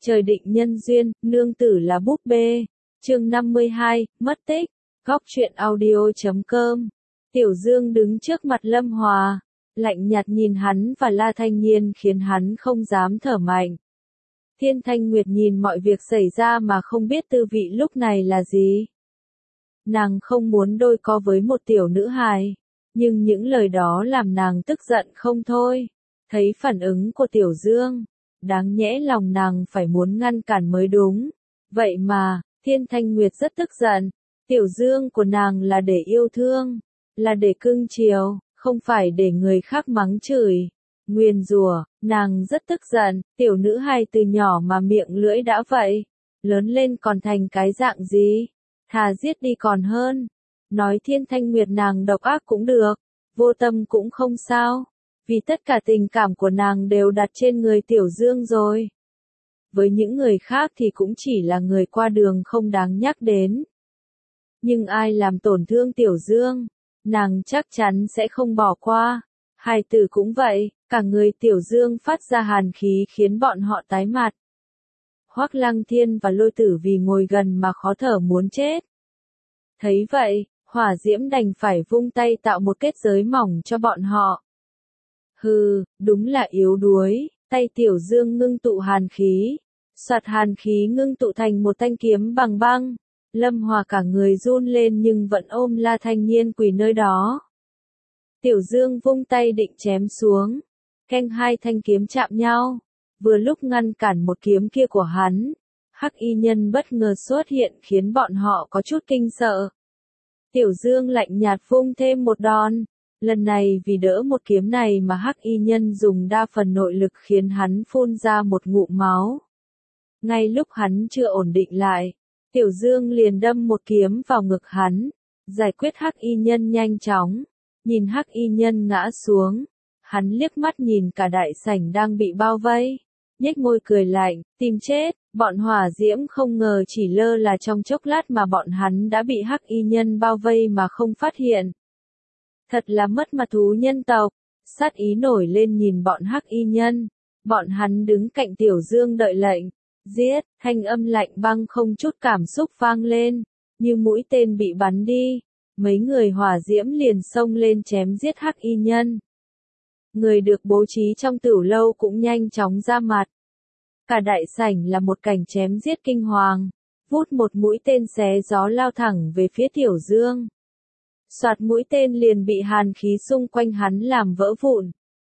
Trời định nhân duyên, nương tử là búp bê. Chương 52, mất tích. Góc truyện audio.com. Tiểu Dương đứng trước mặt Lâm Hòa, lạnh nhạt nhìn hắn và La Thanh Nhiên khiến hắn không dám thở mạnh. Thiên Thanh Nguyệt nhìn mọi việc xảy ra mà không biết tư vị lúc này là gì. Nàng không muốn đôi co với một tiểu nữ hài, nhưng những lời đó làm nàng tức giận không thôi. Thấy phản ứng của Tiểu Dương, đáng nhẽ lòng nàng phải muốn ngăn cản mới đúng. Vậy mà, Thiên Thanh Nguyệt rất tức giận. Tiểu Dương của nàng là để yêu thương, là để cưng chiều, không phải để người khác mắng chửi, nguyền rủa. Nàng rất tức giận, tiểu nữ hài từ nhỏ mà miệng lưỡi đã vậy, lớn lên còn thành cái dạng gì, thà giết đi còn hơn. Nói Thiên Thanh Nguyệt nàng độc ác cũng được, vô tâm cũng không sao, vì tất cả tình cảm của nàng đều đặt trên người Tiểu Dương rồi. Với những người khác thì cũng chỉ là người qua đường không đáng nhắc đến. Nhưng ai làm tổn thương Tiểu Dương, nàng chắc chắn sẽ không bỏ qua. Hài tử cũng vậy, cả người Tiểu Dương phát ra hàn khí khiến bọn họ tái mặt. Hoắc Lăng Thiên và Lôi Tử vì ngồi gần mà khó thở muốn chết. Thấy vậy, Hỏa Diễm đành phải vung tay tạo một kết giới mỏng cho bọn họ. Hừ, đúng là yếu đuối, tay Tiểu Dương ngưng tụ hàn khí. Soạt hàn khí ngưng tụ thành một thanh kiếm bằng băng. Lâm Hòa cả người run lên nhưng vẫn ôm La Thanh Nhiên quỳ nơi đó. Tiểu Dương vung tay định chém xuống. Keng hai thanh kiếm chạm nhau. Vừa lúc ngăn cản một kiếm kia của hắn, Hắc Y Nhân bất ngờ xuất hiện khiến bọn họ có chút kinh sợ. Tiểu Dương lạnh nhạt vung thêm một đòn. Lần này vì đỡ một kiếm này mà Hắc Y Nhân dùng đa phần nội lực khiến hắn phun ra một ngụm máu. Ngay lúc hắn chưa ổn định lại, Tiểu Dương liền đâm một kiếm vào ngực hắn, giải quyết Hắc Y Nhân nhanh chóng. Nhìn Hắc Y Nhân ngã xuống, hắn liếc mắt nhìn cả đại sảnh đang bị bao vây, nhếch môi cười lạnh, tìm chết. Bọn Hỏa Diễm không ngờ chỉ lơ là trong chốc lát mà bọn hắn đã bị Hắc Y Nhân bao vây mà không phát hiện. Thật là mất mặt thú nhân tộc. Sát ý nổi lên nhìn bọn Hắc Y Nhân. Bọn hắn đứng cạnh Tiểu Dương đợi lệnh. Giết, thanh âm lạnh băng không chút cảm xúc vang lên, như mũi tên bị bắn đi. Mấy người Hỏa Diễm liền xông lên chém giết Hắc Y Nhân. Người được bố trí trong tửu lâu cũng nhanh chóng ra mặt. Cả đại sảnh là một cảnh chém giết kinh hoàng. Vút một mũi tên xé gió lao thẳng về phía Tiểu Dương. Soạt mũi tên liền bị hàn khí xung quanh hắn làm vỡ vụn.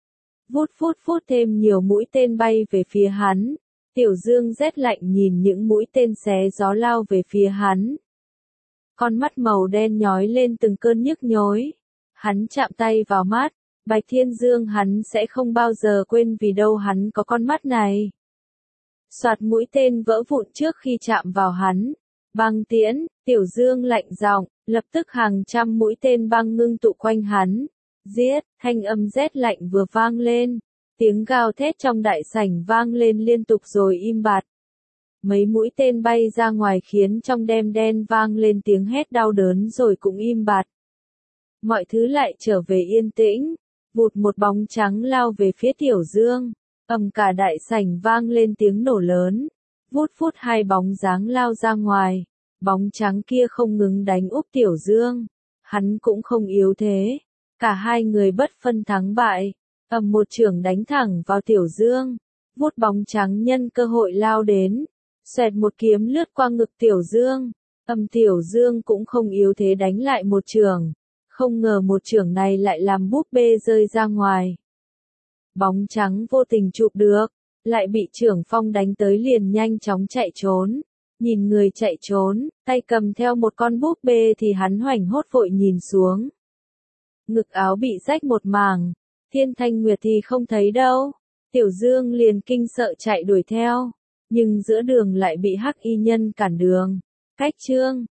Vút thêm nhiều mũi tên bay về phía hắn. Tiểu Dương rét lạnh nhìn những mũi tên xé gió lao về phía hắn. Con mắt màu đen nhói lên từng cơn nhức nhối. Hắn chạm tay vào mắt, Bạch Thiên Dương hắn sẽ không bao giờ quên vì đâu hắn có con mắt này. Soạt mũi tên vỡ vụn trước khi chạm vào hắn. Băng tiễn, Tiểu Dương lạnh giọng, lập tức hàng trăm mũi tên băng ngưng tụ quanh hắn. Giết, thanh âm rét lạnh vừa vang lên. Tiếng gào thét trong đại sảnh vang lên liên tục rồi im bặt. Mấy mũi tên bay ra ngoài khiến trong đêm đen vang lên tiếng hét đau đớn rồi cũng im bặt. Mọi thứ lại trở về yên tĩnh. Vụt một bóng trắng lao về phía Tiểu Dương. Ầm cả đại sảnh vang lên tiếng nổ lớn. Vút hai bóng dáng lao ra ngoài. Bóng trắng kia không ngừng đánh úp Tiểu Dương. Hắn cũng không yếu thế. Cả hai người bất phân thắng bại. Một chưởng đánh thẳng vào Tiểu Dương. Vút bóng trắng nhân cơ hội lao đến. Xoẹt một kiếm lướt qua ngực Tiểu Dương. Tiểu Dương cũng không yếu thế đánh lại một chưởng. Không ngờ một chưởng này lại làm búp bê rơi ra ngoài. Bóng trắng vô tình chụp được. Lại bị Trưởng Phong đánh tới liền nhanh chóng chạy trốn. Nhìn người chạy trốn, tay cầm theo một con búp bê thì hắn hoảng hốt vội nhìn xuống. Ngực áo bị rách một mảng. Thiên Thanh Nguyệt thì không thấy đâu. Tiểu Dương liền kinh sợ chạy đuổi theo. Nhưng giữa đường lại bị Hắc Y Nhân cản đường. Cách chương